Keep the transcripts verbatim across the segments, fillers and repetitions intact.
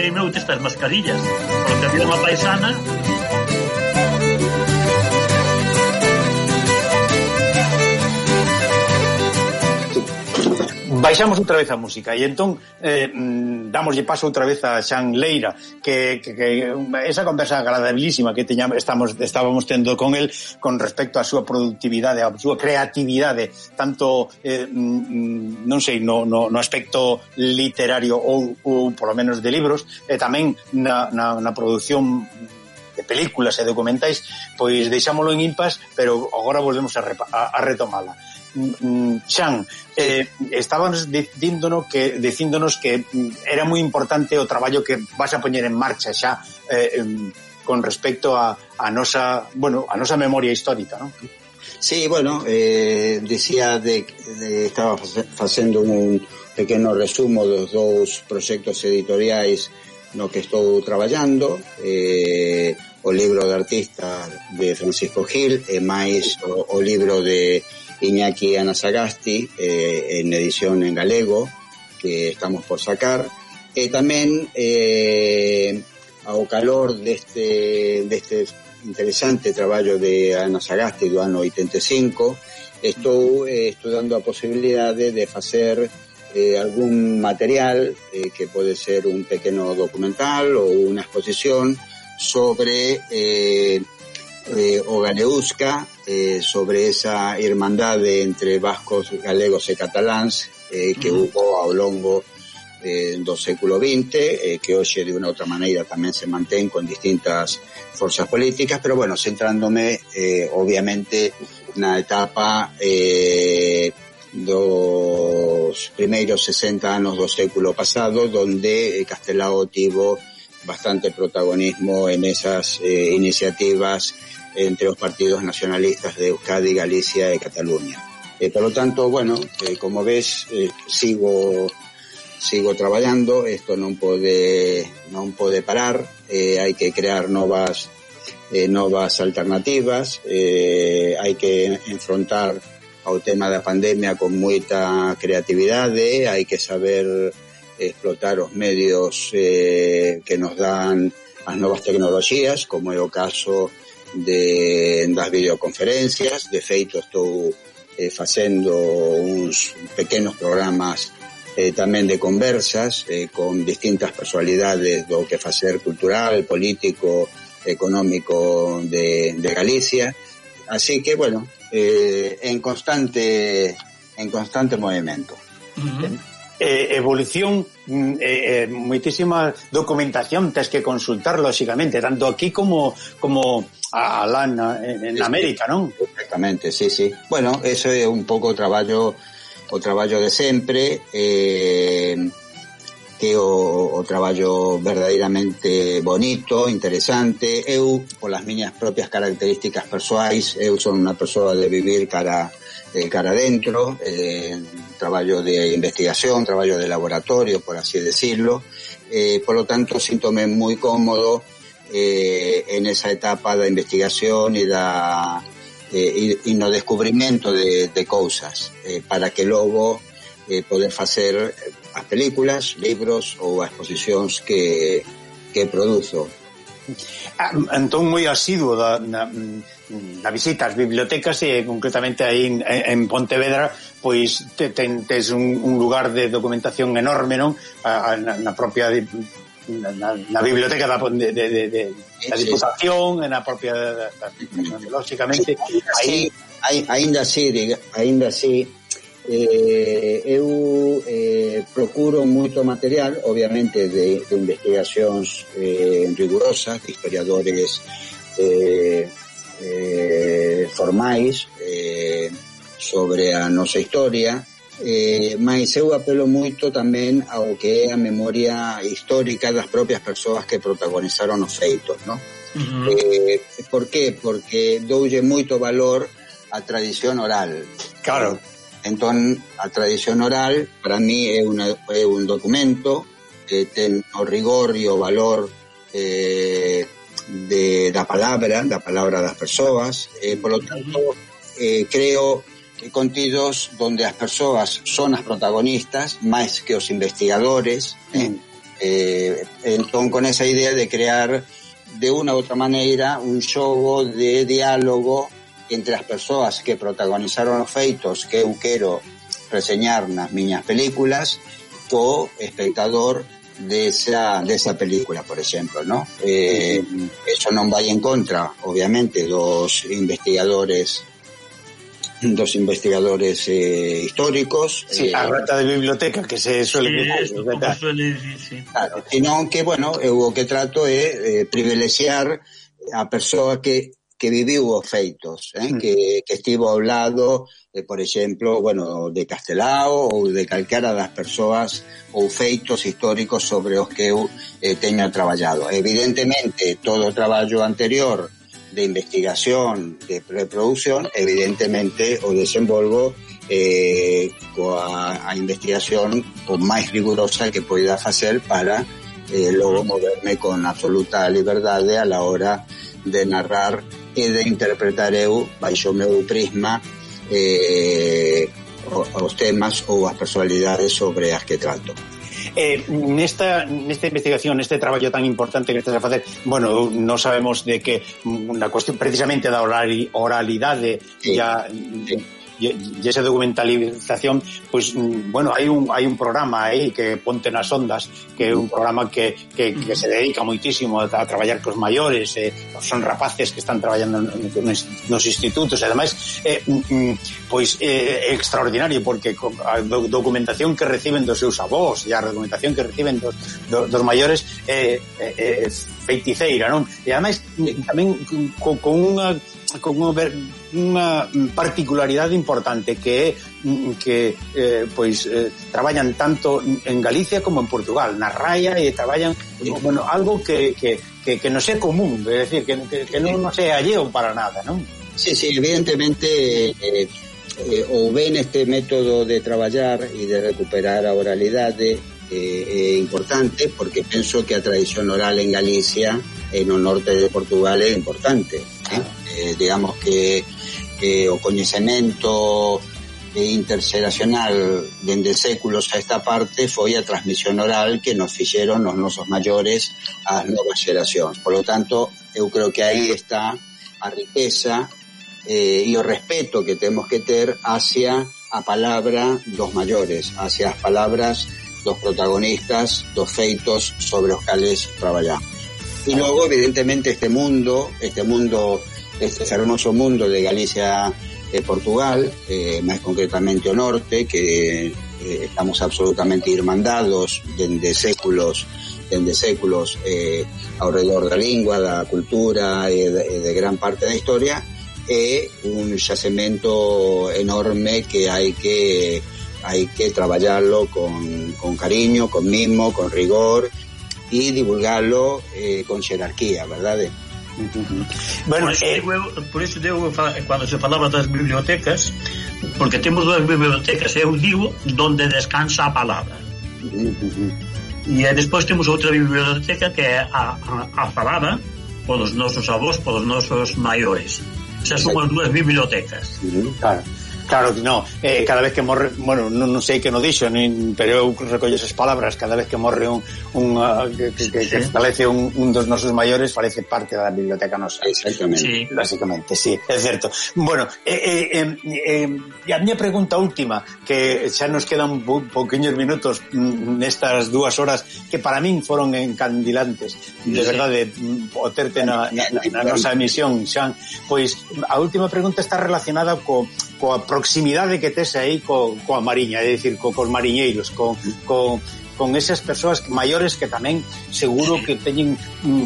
comprei meu estas mascarillas, porque había unha paisana. Baixamos outra vez a música e entón eh, damoslle paso outra vez a Xan Leira que, que, que esa conversa agradabilísima que teñamos, estamos, estábamos tendo con el con respecto á súa productividade, á súa creatividade, tanto eh, non sei, no, no, no aspecto literario ou, ou polo menos de libros, e tamén na, na, na produción de películas e documentais, pois deixámolo en impas, pero agora volvemos a, repa, a, a retomala. Xan, eh, estábamos dicíndonos que, dicíndonos que era moi importante o traballo que vas a poñer en marcha xa eh, con respecto a, a nosa, bueno, a nosa memoria histórica, non? Sí, bueno, eh, decía de, de estaba facendo un pequeno resumo dos dous proxectos editoriais no que estou traballando, eh, o libro de artista de Francisco Gil e máis o, o libro de Iñaki Anasagasti eh, en edición en galego que estamos por sacar, e tamén eh, ao calor deste, deste interesante traballo de Anasagasti do ano oitenta e cinco estou eh, estudando a posibilidade de facer eh, algún material eh, que pode ser un pequeno documental ou unha exposición sobre eh, eh, o Galeusca, eh, sobre esa irmandade entre vascos, galegos e cataláns eh, que uh-huh. hubo ao longo eh, do século vinte, eh, que hoxe de unha outra maneira tamén se mantén con distintas forzas políticas, pero bueno, centrándome eh, obviamente na etapa eh, dos primeiros sesenta anos do século pasado, donde eh, Castelao tivo bastante protagonismo en esas eh, iniciativas entre os partidos nacionalistas de Euskadi, Galicia e Cataluña. Eh, por lo tanto, bueno, eh, como ves, eh, sigo sigo traballando, isto non pode non pode parar, eh, hai que crear novas eh, novas alternativas, eh, hai que enfrontar ao tema da pandemia con moita creatividade, hai que saber explotar os medios eh, que nos dan as novas tecnoloxías, como é o caso de das videoconferencias. De feito, estou eh, facendo uns pequenos programas eh, tamén de conversas eh, con distintas personalidades do que facer cultural, político, económico de, de Galicia. Así que, bueno, eh, en constante en constante movimento. Uh-huh. Eh, evolución, eh, eh, moitísima documentación tes que consultar, lóxicamente, tanto aquí como como alá na, en, en América, non? Exactamente, sí, sí. Bueno, eso é un pouco o traballo o traballo de sempre, eh, que o, o traballo verdadeiramente bonito, interesante. Eu, polas miñas propias características persoais, eu son unha persoa de vivir cara eh, cara dentro, eh, traballo de investigación, traballo de laboratorio, por así decirlo, eh, por lo tanto síntome moi cómodo eh, en esa etapa da investigación e da eh, e, e no descubrimento de, de cousas, eh, para que logo eh, poder facer as películas, libros ou as exposicións que, que produzo. Entón moi asiduo da, na, na visita ás bibliotecas e concretamente aí en, en Pontevedra, pois te, ten, tes un, un lugar de documentación enorme, non? A, a, na, na propia na, na, na biblioteca da, de, de, de, de, da Diputación, sí. Na propia da, da, da, lógicamente sí, aí, aí, ainda así diga, ainda así Eh, eu eh, procuro moito material, obviamente de, de investigacións eh, rigurosas, de historiadores eh, eh, formais eh, sobre a nosa historia, eh, mas eu apelo moito tamén ao que é a memoria histórica das propias persoas que protagonizaron os feitos, non? Uh-huh. Eh, por qué? Porque doulle moito valor á tradición oral. Claro. Entón, a tradición oral, para mí, é, una, é un documento que ten o rigor e o valor eh, de, da palabra, da palabra das persoas, e, por lo tanto, eh, creo que contidos donde as persoas son as protagonistas, máis que os investigadores, eh, Eh, entón, con esa idea de crear de unha outra maneira un xogo de diálogo entre as persoas que protagonizaron os feitos que eu quero reseñar nas miñas películas co espectador desa, desa película, por exemplo, ¿no? Eh, eso non vai en contra, obviamente, dos investigadores dos investigadores eh, históricos. Sí, eh, a rata de biblioteca que se suele... Sí, eso, como suele decir, sí. Claro, sino que, bueno, eu o que trato é eh, privilexiar a persoa que que viviu os feitos, eh, mm. que, que estivo ao lado, de, por exemplo, bueno, de Castelao ou de calquera das persoas ou feitos históricos sobre os que eu eh, teño traballado. Evidentemente, todo o traballo anterior de investigación, de preproducción, evidentemente o desenvolvo eh, coa a investigación o máis rigurosa que poida facer para eh, logo moverme con absoluta liberdade a la hora de narrar e de interpretar eu baixo o meu prisma eh, os temas ou as personalidades sobre as que trato. Eh, nesta, nesta investigación, neste traballo tan importante que estás a facer, bueno, non sabemos de que unha cuestión precisamente da orali, oralidade sí, ya... Sí. E, e esa documentalización, pues, bueno, hai un hai un programa aí que Ponte nas Ondas, que é un programa que, que, que se dedica moitísimo a, a traballar cos maiores, eh, son rapaces que están traballando nos, nos institutos, e ademais eh, pois é eh, extraordinario, porque a documentación que reciben dos seus avós e a documentación que reciben dos, dos, dos maiores é eh, eh, feiticeira, non? E ademais tamén con, con unha con unha particularidade importante que é que eh, pois eh, traballan tanto en Galicia como en Portugal, na raya, e traballan, bueno, algo que que que, que non é común, é dicir, que, que, que non nos é alleo para nada, non? Sí, sí, evidentemente eh, eh, ou ben este método de traballar e de recuperar a oralidade é eh, importante, porque penso que a tradición oral en Galicia e no norte de Portugal é importante, eh? Eh, digamos que eh, o coñecemento interxeracional dende séculos a esta parte foi a transmisión oral que nos fixeron os nosos maiores ás novas xeracións. Por lo tanto, eu creo que aí está a riqueza eh, e o respeto que temos que ter hacia a palabra dos maiores, hacia as palabras dos protagonistas dos feitos sobre os cales traballamos. E logo, evidentemente, este mundo, este mundo, este hermoso mundo de Galicia e Portugal, eh, máis concretamente o norte, que eh, estamos absolutamente irmandados dende séculos, dende séculos eh, ao redor da lingua, da cultura e de, de gran parte da historia, é un xacemento enorme que hai que hai que traballarlo con, con cariño, con mimo, con rigor, e divulgarlo eh, con xerarquía, verdade? Uh-huh. Bueno, por, eso, eh... eu, por eso digo, cando se falaba das bibliotecas, porque temos dúas bibliotecas, eu digo, donde descansa a palabra. Uh-huh. E despois temos outra biblioteca que é a, a, a falada polos nosos avós, polos nosos maiores. Esas son as dúas bibliotecas. Uh-huh. Claro. Claro que no, eh, cada vez que morre, bueno, non, non sei que no dixo, nin, pero eu recollo esas palabras, cada vez que morre un, un uh, que, que, que, que falece un, un dos nosos maiores, falece parte da biblioteca nosa. Exactamente. Sí. Básicamente, sí, é certo. Bueno, eh, eh, eh, eh, a miña pregunta última, que xa nos quedan po, poquinhos minutos nestas dúas horas, que para min foron encandilantes, de verdade, o terte na, na, na nosa emisión, Xan, pois a última pregunta está relacionada co coa proximidade que tes aí co, coa mariña, é dicir, co, cos mariñeiros, co, co, con esas persoas maiores que tamén seguro que teñen mm,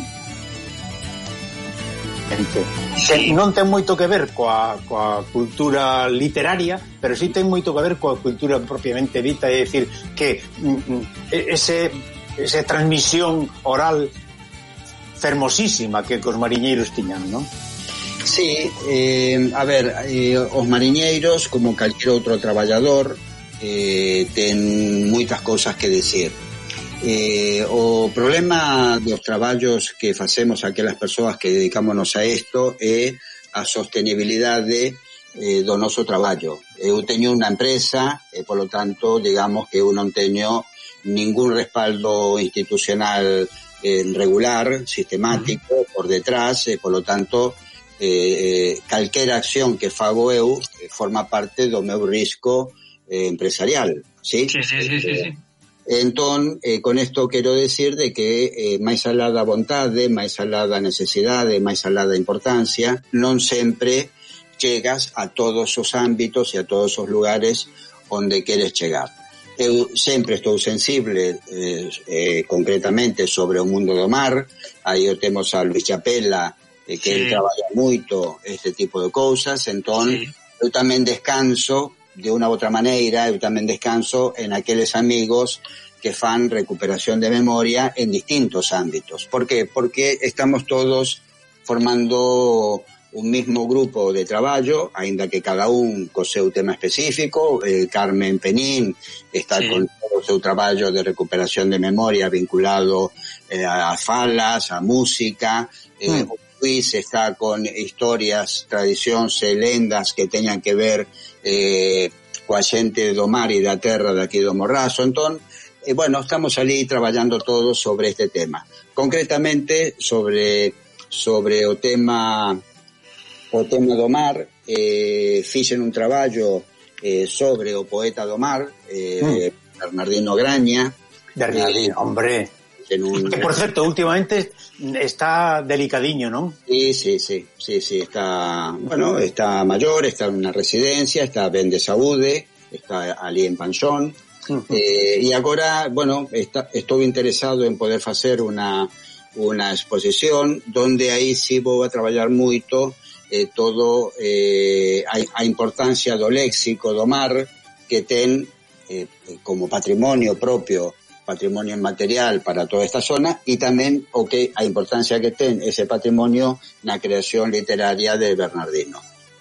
que non ten moito que ver coa, coa cultura literaria, pero sí ten moito que ver coa cultura propiamente dita, é dicir, que mm, ese, esa transmisión oral fermosísima que cos mariñeiros tiñan, non? Sí, eh, a ver, eh, os mariñeiros, como calquer outro traballador, eh, ten moitas cousas que decir. Eh, o problema dos traballos que facemos aquelas persoas que dedicámonos a isto é a sostenibilidade eh, do noso traballo. Eu teño unha empresa e, polo tanto, digamos que eu non teño ningún respaldo institucional eh, regular, sistemático, uh-huh. por detrás, eh, por lo tanto, eh, calquera acción que fago eu eh, forma parte do meu risco eh, empresarial, ¿sí? Sí, sí, sí, sí, sí. Entón, eh, con esto quero decir de que eh, máis alá da vontade, máis alá da necesidade, máis alá da importancia, non sempre chegas a todos os ámbitos e a todos os lugares onde queres chegar. Eu sempre estou sensible eh, eh, concretamente sobre o mundo do mar. Aí o temos a Luis Chapela, eh, que sí. Ele traballa moito este tipo de cousas, entón sí. Eu tamén descanso de unha outra maneira, eu tamén descanso en aqueles amigos que fan recuperación de memoria en distintos ámbitos. ¿Por qué? Porque estamos todos formando un mismo grupo de traballo, aínda que cada un co seu tema específico. eh, Carmen Penín está sí. con todo o seu traballo de recuperación de memoria vinculado eh, a falas, a música. eh, mm. Luis está con historias, tradicións e lendas que teñan que ver eh, coa xente do mar e da terra daqui do Morrazo. Entón, eh, bueno, estamos ali traballando todos sobre este tema. Concretamente, sobre sobre o tema o tema do mar, eh, fixen un traballo eh, sobre o poeta do mar, eh, mm. Bernardino Graña. Bernardino, eh, hombre. Un... Que, por cierto, últimamente está delicadiño, ¿no? Sí, sí, sí, sí, sí, está, bueno, está mayor, está en una residencia, está ben de saúde, está ali en Panxón, uh-huh. eh, e agora, bueno, está, estou interesado en poder facer una, una exposición donde aí sí vou a traballar moito eh, todo eh, a, a importancia do léxico do mar que ten eh, como patrimonio propio, patrimonio inmaterial para toda esta zona, e tamén o que a importancia que ten ese patrimonio na creación literaria de Bernardino.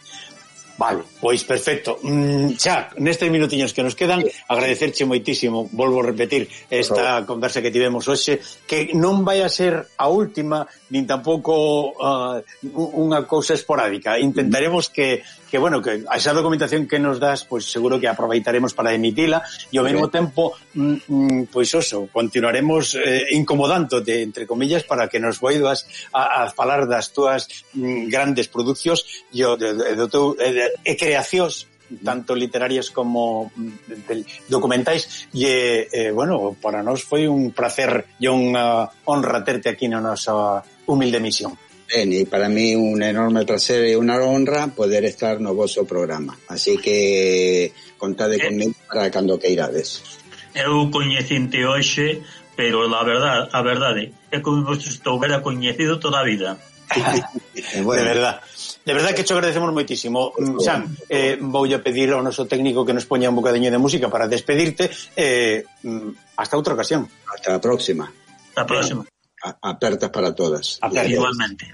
Vale, pois perfecto. Mm, xa, nestes minutiños que nos quedan, agradecerche moitísimo, volvo a repetir, esta no. conversa que tivemos hoxe, que non vai a ser a última, nin tampouco uh, unha cousa esporádica. Intentaremos que, que bueno, que esa documentación que nos das, pois seguro que aproveitaremos para emitila, e ao mesmo tempo, mm, pois oso, continuaremos eh, incomodándote, entre comillas, para que nos voidas a, a falar das túas mm, grandes producións e do teu eh, e creacións tanto literarias como documentais e, eh, bueno, para nós foi un placer e unha honra terte aquí na nosa humilde misión. Ben, e para mí un enorme placer e unha honra poder estar no vosso programa, así que contade eh, conmigo para cando queirades. Eu coñecinte hoxe, pero a verdade, a verdade é como se estouvera coñecido toda a vida. Bueno. De verdad. De verdad que te agradecemos moitísimo. Sam, eh, voulle a pedir ao noso técnico que nos poña un bocadiño de música para despedirte. Eh, hasta outra ocasión. Hasta a próxima. Hasta a próxima. A, apertas para todas. Apertas. Igualmente.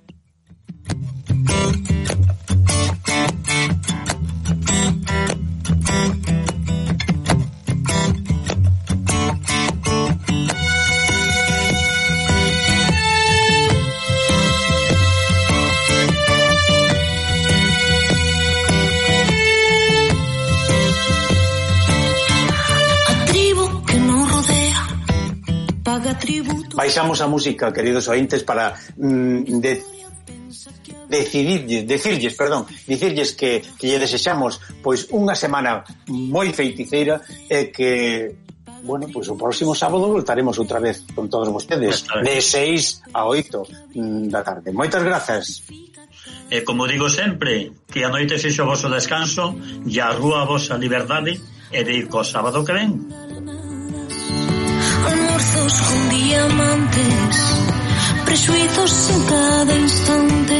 Baixamos a música, queridos ointes, para mm, de, decidirlles, decirlles, perdón, dicirlles que, que lle desexamos pois unha semana moi feiticeira e que, bueno, pois o próximo sábado voltaremos outra vez con todos vostedes de seis a oito da tarde. Moitas grazas. E como digo sempre, que a noite sexa o vosso descanso e a rúa a vosa liberdade e de ir co sábado que ven. Almorzos con diamantes, presuizos en cada instante.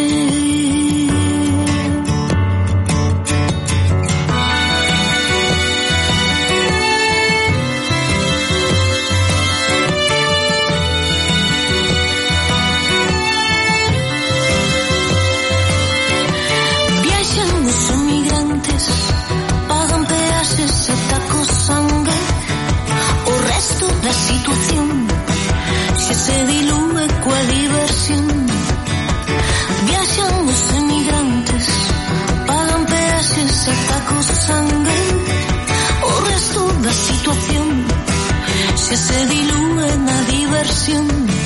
Viaxan os emigrantes, pagan peaxes e tacos sangue. O resto da situación xa se dilúe coa diversión. Viaxan os emigrantes, pagan peaxes ata co sangue. O resto da situación xa que se dilúe na diversión.